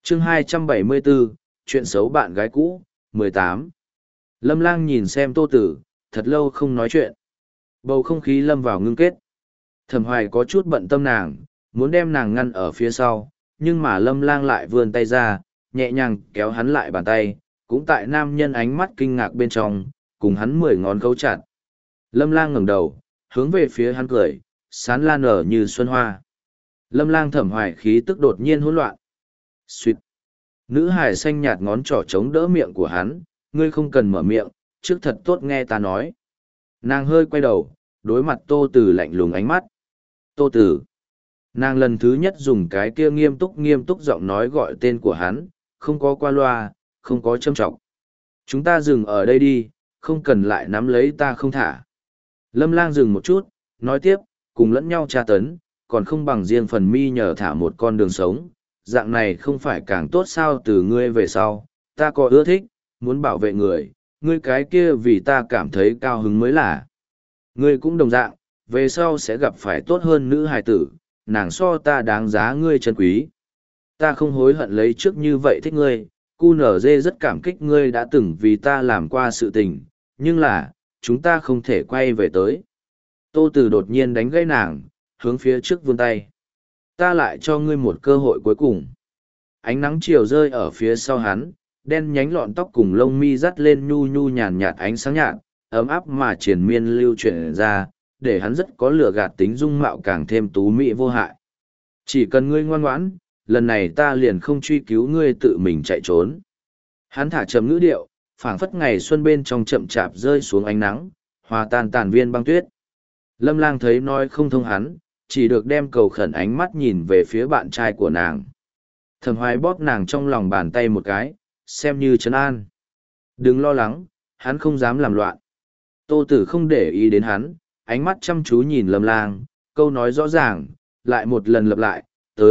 chương 274, chuyện xấu bạn gái cũ, 18. Lâm Lang nhìn xem Tô Tử, thật lâu không nói chuyện. Bầu không khí lâm vào ngưng kết. Thẩm Hoài có chút bận tâm nàng, muốn đem nàng ngăn ở phía sau, nhưng mà Lâm Lang lại vươn tay ra, nhẹ nhàng kéo hắn lại bàn tay, cũng tại nam nhân ánh mắt kinh ngạc bên trong, cùng hắn 10 ngón khấu chặt. Lâm Lang ngẩng đầu, hướng về phía hắn cười, sán lan nở như xuân hoa. Lâm Lang Thẩm Hoài khí tức đột nhiên hỗn loạn. Xuyệt. Nữ hải xanh nhạt ngón trỏ chống đỡ miệng của hắn, ngươi không cần mở miệng, trước thật tốt nghe ta nói. Nàng hơi quay đầu, đối mặt Tô Tử lạnh lùng ánh mắt. Tô Tử. Nàng lần thứ nhất dùng cái kia nghiêm túc giọng nói gọi tên của hắn, không có qua loa, không có châm trọng. Chúng ta dừng ở đây đi, không cần lại nắm lấy ta không thả. Lâm Lang dừng một chút, nói tiếp, cùng lẫn nhau tra tấn, còn không bằng riêng phần mi nhờ thả một con đường sống. Dạng này không phải càng tốt sao từ ngươi về sau, ta có ưa thích, muốn bảo vệ người, ngươi cái kia vì ta cảm thấy cao hứng mới là. Ngươi cũng đồng dạng, về sau sẽ gặp phải tốt hơn nữ hài tử, nàng so ta đáng giá ngươi chân quý. Ta không hối hận lấy trước như vậy thích ngươi, QNZ rất cảm kích ngươi đã từng vì ta làm qua sự tình, nhưng là, chúng ta không thể quay về tới. Tô Tử đột nhiên đánh gãy nàng, hướng phía trước vươn tay. Ta lại cho ngươi một cơ hội cuối cùng. Ánh nắng chiều rơi ở phía sau hắn, đen nhánh lọn tóc cùng lông mi dắt lên nhu nhu nhàn nhạt ánh sáng nhạt, ấm áp mà triền miên lưu chuyển ra, để hắn rất có lửa gạt tính dung mạo càng thêm tú mỹ vô hại. Chỉ cần ngươi ngoan ngoãn, lần này ta liền không truy cứu ngươi tự mình chạy trốn. Hắn thả chậm ngữ điệu, phảng phất ngày xuân bên trong chậm chạp rơi xuống ánh nắng, hòa tan tàn viên băng tuyết. Lâm Lang thấy nói không thông hắn, chỉ được đem cầu khẩn ánh mắt nhìn về phía bạn trai của nàng. Thẩm Hoài bóp nàng trong lòng bàn tay một cái, xem như trấn an. Đừng lo lắng, hắn không dám làm loạn. Tô Tử không để ý đến hắn, ánh mắt chăm chú nhìn Lâm Lang, câu nói rõ ràng, lại một lần lặp lại,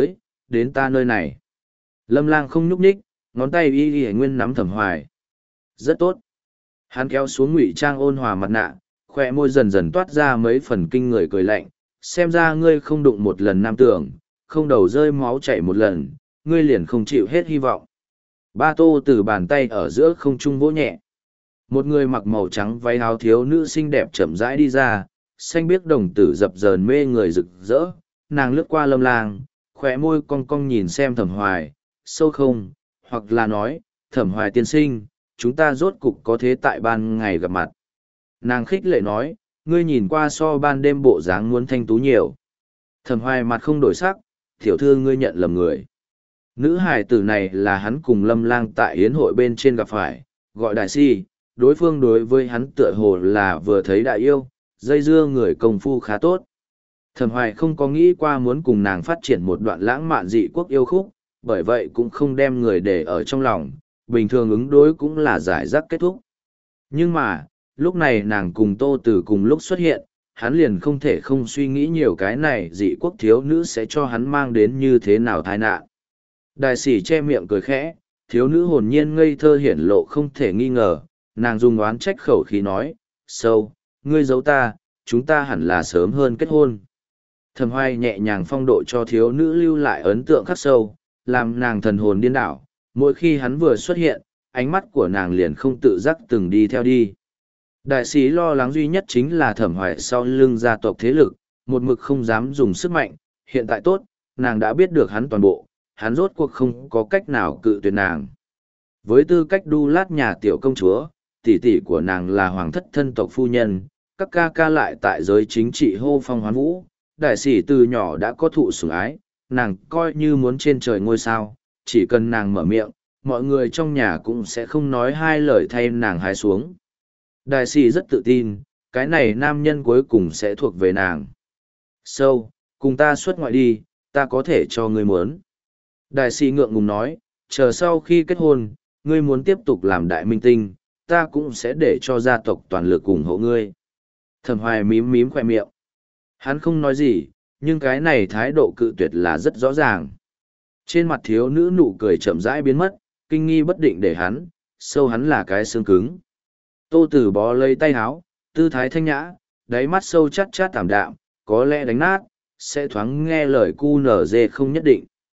đến ta nơi này. Lâm Lang không nhúc nhích, ngón tay y nguyên nắm Thẩm Hoài. Rất tốt. Hắn kéo xuống ngụy trang ôn hòa mặt nạ, khóe môi dần dần toát ra mấy phần kinh người cười lạnh, xem ra ngươi không đụng một lần nam tưởng, không đầu rơi máu chảy một lần, ngươi liền không chịu hết hy vọng. Ba Tô từ bàn tay ở giữa không trung vỗ nhẹ. Một người mặc màu trắng váy áo thiếu nữ xinh đẹp chậm rãi đi ra, xanh biếc đồng tử dập dờn mê người rực rỡ, nàng lướt qua Lâm Lang, khóe môi cong cong nhìn xem Thẩm Hoài, sâu không, hoặc là nói, Thẩm Hoài tiên sinh, chúng ta rốt cục có thế tại ban ngày gặp mặt. Nàng khích lệ nói, ngươi nhìn qua so ban đêm bộ dáng muốn thanh tú nhiều. Thẩm Hoài mặt không đổi sắc, tiểu thư ngươi nhận lầm người. Nữ hài tử này là hắn cùng Lâm Lang tại yến hội bên trên gặp phải, gọi đại si, đối phương đối với hắn tựa hồ là vừa thấy đại yêu, dây dưa người công phu khá tốt. Thẩm Hoài không có nghĩ qua muốn cùng nàng phát triển một đoạn lãng mạn dị quốc yêu khúc, bởi vậy cũng không đem người để ở trong lòng, bình thường ứng đối cũng là giải rác kết thúc. Nhưng mà, lúc này nàng cùng Tô Tử cùng lúc xuất hiện, hắn liền không thể không suy nghĩ nhiều cái này dị quốc thiếu nữ sẽ cho hắn mang đến như thế nào tai nạn. Đại sĩ che miệng cười khẽ, thiếu nữ hồn nhiên ngây thơ hiển lộ không thể nghi ngờ, nàng dùng oán trách khẩu khí nói, sâu, ngươi giấu ta, chúng ta hẳn là sớm hơn kết hôn. Thẩm Hoài nhẹ nhàng phong độ cho thiếu nữ lưu lại ấn tượng khắc sâu, làm nàng thần hồn điên đảo, mỗi khi hắn vừa xuất hiện, ánh mắt của nàng liền không tự giác từng đi theo đi. Đại sĩ lo lắng duy nhất chính là Thẩm Hoài sau lưng gia tộc thế lực, một mực không dám dùng sức mạnh, hiện tại tốt, nàng đã biết được hắn toàn bộ, hắn rốt cuộc không có cách nào cự tuyệt nàng. Với tư cách đu lát nhà tiểu công chúa, tỷ tỷ của nàng là hoàng thất thân tộc phu nhân, các ca ca lại tại giới chính trị hô phong hoán vũ, đại sĩ từ nhỏ đã có thụ sủng ái, nàng coi như muốn trên trời ngôi sao, chỉ cần nàng mở miệng, mọi người trong nhà cũng sẽ không nói hai lời thay nàng hái xuống. Đại sĩ rất tự tin, cái này nam nhân cuối cùng sẽ thuộc về nàng. Sâu, cùng ta xuất ngoại đi, ta có thể cho ngươi muốn. Đại sĩ ngượng ngùng nói, chờ sau khi kết hôn, ngươi muốn tiếp tục làm đại minh tinh, ta cũng sẽ để cho gia tộc toàn lực ủng hộ ngươi. Thẩm Hoài mím mím khỏe miệng. Hắn không nói gì, nhưng cái này thái độ cự tuyệt là rất rõ ràng. Trên mặt thiếu nữ nụ cười chậm rãi biến mất, kinh nghi bất định để hắn, sâu hắn là cái xương cứng. Tô Tử bó lấy tay áo, tư thái thanh nhã, đáy mắt sâu chát chát tảm đạm, có lẽ đánh nát, sẽ thoáng nghe lời cu nở dê không nhất định.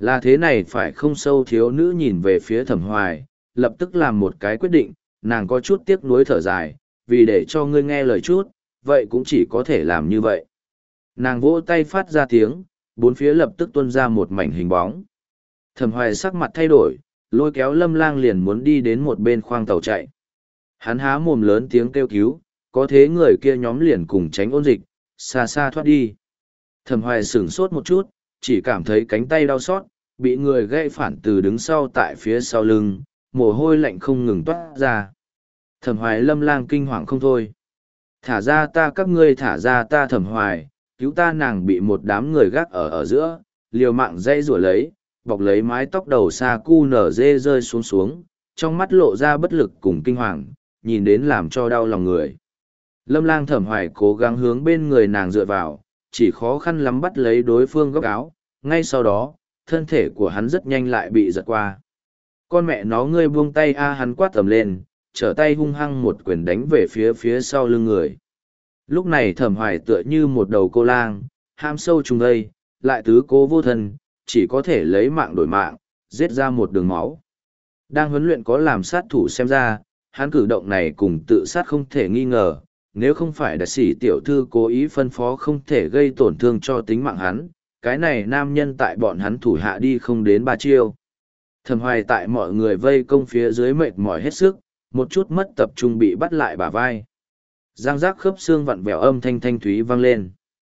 Là thế này phải không? Sâu thiếu nữ nhìn về phía Thẩm Hoài, lập tức làm một cái quyết định, nàng có chút tiếc nuối thở dài, vì để cho ngươi nghe lời chút, vậy cũng chỉ có thể làm như vậy. Nàng vỗ tay phát ra tiếng, bốn phía lập tức tuôn ra một mảnh hình bóng. Thẩm Hoài sắc mặt thay đổi, lôi kéo Lâm Lang liền muốn đi đến một bên khoang tàu chạy. Hắn há mồm lớn tiếng kêu cứu, có thế người kia nhóm liền cùng tránh ôn dịch, xa xa thoát đi. Thẩm Hoài sửng sốt một chút, chỉ cảm thấy cánh tay đau xót, bị người gãy phản từ đứng sau tại phía sau lưng, mồ hôi lạnh không ngừng toát ra. Thẩm Hoài Lâm Lang kinh hoàng không thôi. Thả ra ta, các ngươi thả ra ta. Thẩm Hoài, cứu ta. Nàng bị một đám người gác ở giữa, liều mạng dây rủa lấy, bọc lấy mái tóc đầu xa cu nở dê rơi xuống xuống, trong mắt lộ ra bất lực cùng kinh hoàng, nhìn đến làm cho đau lòng người. Lâm Lang Thẩm Hoài cố gắng hướng bên người nàng dựa vào, chỉ khó khăn lắm bắt lấy đối phương góc áo, ngay sau đó, thân thể của hắn rất nhanh lại bị giật qua. Con mẹ nó, ngươi buông tay a! Hắn quát tầm lên, trở tay hung hăng một quyền đánh về phía sau lưng người. Lúc này Thẩm Hoài tựa như một đầu cô lang, ham sâu trùng đây, lại tứ cố vô thân, chỉ có thể lấy mạng đổi mạng, giết ra một đường máu. Đang huấn luyện có làm sát thủ xem ra, hắn cử động này cùng tự sát không thể nghi ngờ, nếu không phải đại sĩ tiểu thư cố ý phân phó không thể gây tổn thương cho tính mạng hắn, cái này nam nhân tại bọn hắn thủ hạ đi không đến 3 chiêu. Thẩm Hoài tại mọi người vây công phía dưới mệt mỏi hết sức, một chút mất tập trung bị bắt lại bả vai. Giang giác khớp xương vặn vẹo âm thanh thanh thúy vang lên.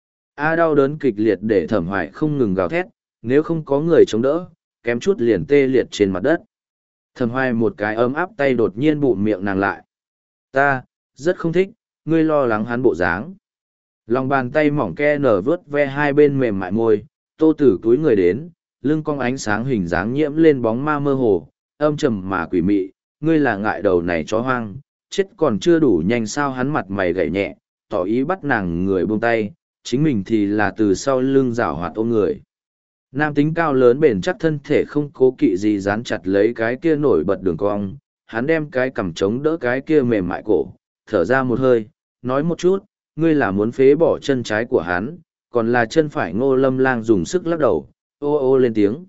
Đau đớn kịch liệt để Thẩm Hoài không ngừng gào thét, nếu không có người chống đỡ, kém chút liền tê liệt trên mặt đất. Thẩm Hoài một cái ấm áp tay đột nhiên bụm miệng nàng lại. Ta, rất không thích, ngươi lo lắng hắn bộ dáng. Lòng bàn tay mỏng ke nở vớt ve hai bên mềm mại môi, Tô Tử túi người đến, lưng cong ánh sáng hình dáng nhiễm lên bóng ma mơ hồ, âm trầm mà quỷ mị, ngươi là ngại đầu này chó hoang, chết còn chưa đủ nhanh sao? Hắn mặt mày gảy nhẹ, tỏ ý bắt nàng người buông tay, chính mình thì là từ sau lưng giảo hoạt ôm người. Nam tính cao lớn bền chắc thân thể không cố kỵ gì dán chặt lấy cái kia nổi bật đường cong, hắn đem cái cằm chống đỡ cái kia mềm mại cổ, thở ra một hơi, nói một chút, ngươi là muốn phế bỏ chân trái của hắn, còn là chân phải? Ngô Lâm Lang dùng sức lắc đầu, ô ô lên tiếng.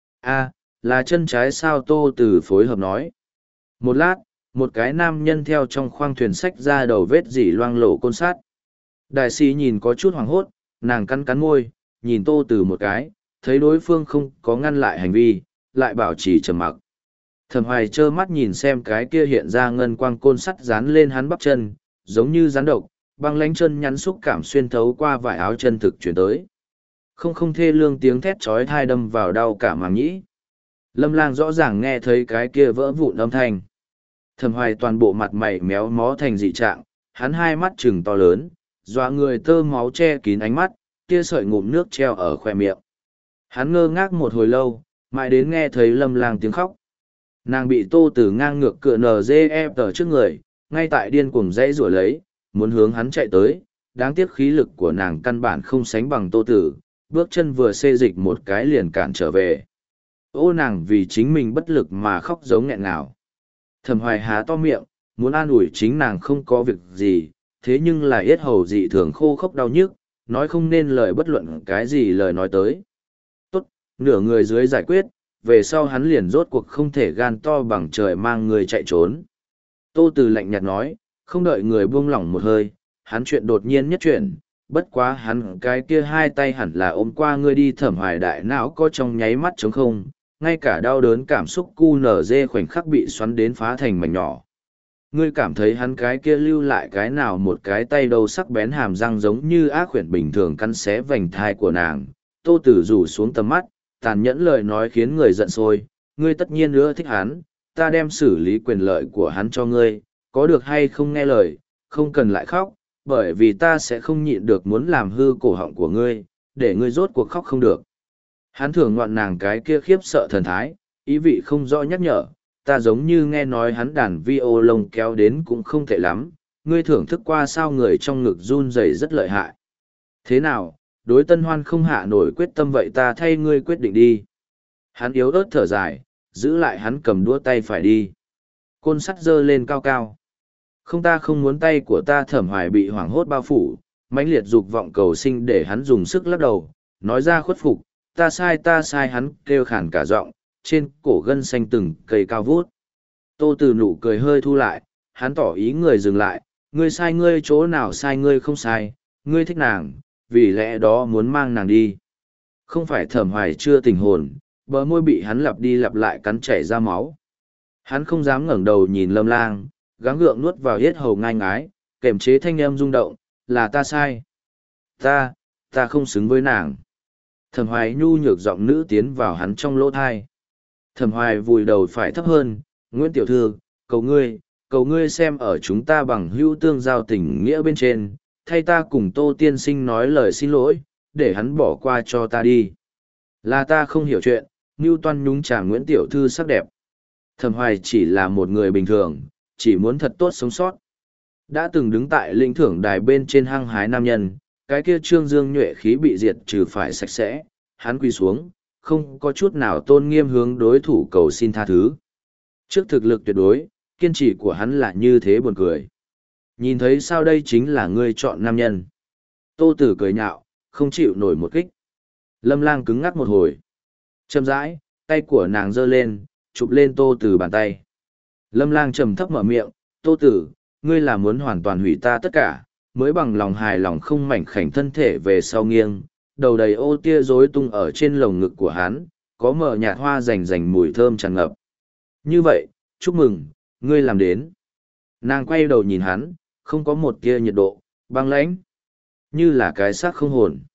Là chân trái sao? Tô Tử phối hợp nói. Một lát, một cái nam nhân theo trong khoang thuyền xách ra đầu vết dỉ loang lổ côn sắt. Đại sĩ nhìn có chút hoảng hốt, nàng cắn cắn môi, nhìn Tô Tử một cái, thấy đối phương không có ngăn lại hành vi, lại bảo trì trầm mặc. Thẩm Hoài trơ mắt nhìn xem cái kia hiện ra ngân quang côn sắt dán lên hắn bắp chân, giống như rắn độc, băng lánh chân nhắn xúc cảm xuyên thấu qua vải áo chân thực chuyển tới. Không thê lương tiếng thét chói tai đâm vào đau cả màng nhĩ. Lâm Lang rõ ràng nghe thấy cái kia vỡ vụn âm thanh. Thẩm Hoài toàn bộ mặt mày méo mó thành dị trạng, hắn hai mắt trừng to lớn, dọa người tơ máu che kín ánh mắt, kia sợi ngụm nước treo ở khoe miệng. Hắn ngơ ngác một hồi lâu, mãi đến nghe thấy Lâm Lang tiếng khóc. Nàng bị Tô Tử ngang ngược cựa NGF trước người, ngay tại điên cuồng dãy rủa lấy, muốn hướng hắn chạy tới, đáng tiếc khí lực của nàng căn bản không sánh bằng Tô Tử, bước chân vừa xê dịch một cái liền cản trở về. Nàng vì chính mình bất lực mà khóc giống nghẹn ngào. Thẩm Hoài há to miệng, muốn an ủi chính nàng không có việc gì, thế nhưng là yết hầu dị thường khô khốc đau nhức, nói không nên lời bất luận cái gì lời nói tới. Tốt, nửa người dưới giải quyết, về sau hắn liền rốt cuộc không thể gan to bằng trời mang người chạy trốn. Tô Từ lạnh nhạt nói, không đợi người buông lỏng một hơi, hắn chuyện đột nhiên nhất chuyển, bất quá hắn cái kia hai tay hẳn là ôm qua ngươi đi. Thẩm Hoài đại não có trong nháy mắt trống không, ngay cả đau đớn cảm xúc cu nở dê khoảnh khắc bị xoắn đến phá thành mảnh nhỏ. Ngươi cảm thấy hắn cái kia lưu lại cái nào một cái tay đầu sắc bén hàm răng giống như ác quyển bình thường cắn xé vành thai của nàng. Tô Tử rủ xuống tầm mắt, tàn nhẫn lời nói khiến người giận sôi, ngươi tất nhiên ưa thích hắn, ta đem xử lý quyền lợi của hắn cho ngươi, có được hay không? Nghe lời, không cần lại khóc, bởi vì ta sẽ không nhịn được muốn làm hư cổ họng của ngươi, để ngươi rốt cuộc khóc không được. Hắn thưởng ngoạn nàng cái kia khiếp sợ thần thái, ý vị không rõ nhắc nhở, ta giống như nghe nói hắn đàn vi ô lông kéo đến cũng không tệ lắm, ngươi thưởng thức qua sao? Người trong ngực run rẩy rất lợi hại. Thế nào, đối Tân Hoan không hạ nổi quyết tâm vậy ta thay ngươi quyết định đi. Hắn yếu ớt thở dài, giữ lại hắn cầm đũa tay phải đi. Côn sắt giơ lên cao cao. Không, ta không muốn tay của ta. Thẩm Hoài bị hoảng hốt bao phủ, mãnh liệt dục vọng cầu sinh để hắn dùng sức lắc đầu, nói ra khuất phục, ta sai hắn kêu khản cả giọng, trên cổ gân xanh từng cây cao vút. Tô Từ nụ cười hơi thu lại, hắn tỏ ý người dừng lại, ngươi sai ngươi chỗ nào sai ngươi không sai, ngươi thích nàng, vì lẽ đó muốn mang nàng đi. Không phải Thẩm Hoài chưa tỉnh hồn, bờ môi bị hắn lặp đi lặp lại cắn chảy ra máu. Hắn không dám ngẩng đầu nhìn Lâm Lang, gắng gượng nuốt vào yết hầu ngai ngái, kềm chế thanh âm rung động, là ta sai. Ta không xứng với nàng. Thẩm Hoài nhu nhược giọng nữ tiến vào hắn trong lỗ thai. Thẩm Hoài vùi đầu phải thấp hơn, Nguyễn Tiểu Thư, cầu ngươi xem ở chúng ta bằng hữu tương giao tình nghĩa bên trên, thay ta cùng Tô Tiên Sinh nói lời xin lỗi, để hắn bỏ qua cho ta đi. Là ta không hiểu chuyện, Ngưu Toan nhúng chàng Nguyễn Tiểu Thư sắc đẹp. Thẩm Hoài chỉ là một người bình thường, chỉ muốn thật tốt sống sót. Đã từng đứng tại lĩnh thưởng đài bên trên hăng hái nam nhân, cái kia trương dương nhuệ khí bị diệt trừ phải sạch sẽ, hắn quỳ xuống, không có chút nào tôn nghiêm hướng đối thủ cầu xin tha thứ. Trước thực lực tuyệt đối, kiên trì của hắn là như thế buồn cười. Nhìn thấy sao đây chính là ngươi chọn nam nhân. Tô Tử cười nhạo, không chịu nổi một kích. Lâm Lang cứng ngắc một hồi. Chậm rãi, tay của nàng giơ lên, chụp lên Tô Tử bàn tay. Lâm Lang trầm thấp mở miệng, Tô Tử, ngươi là muốn hoàn toàn hủy ta tất cả, mới bằng lòng hài lòng không mảnh khảnh thân thể về sau nghiêng, đầu đầy ô tia rối tung ở trên lồng ngực của hắn, có mờ nhạt hoa rành rành mùi thơm tràn ngập. Như vậy, chúc mừng, ngươi làm đến. Nàng quay đầu nhìn hắn, không có một tia nhiệt độ, băng lãnh, như là cái xác không hồn.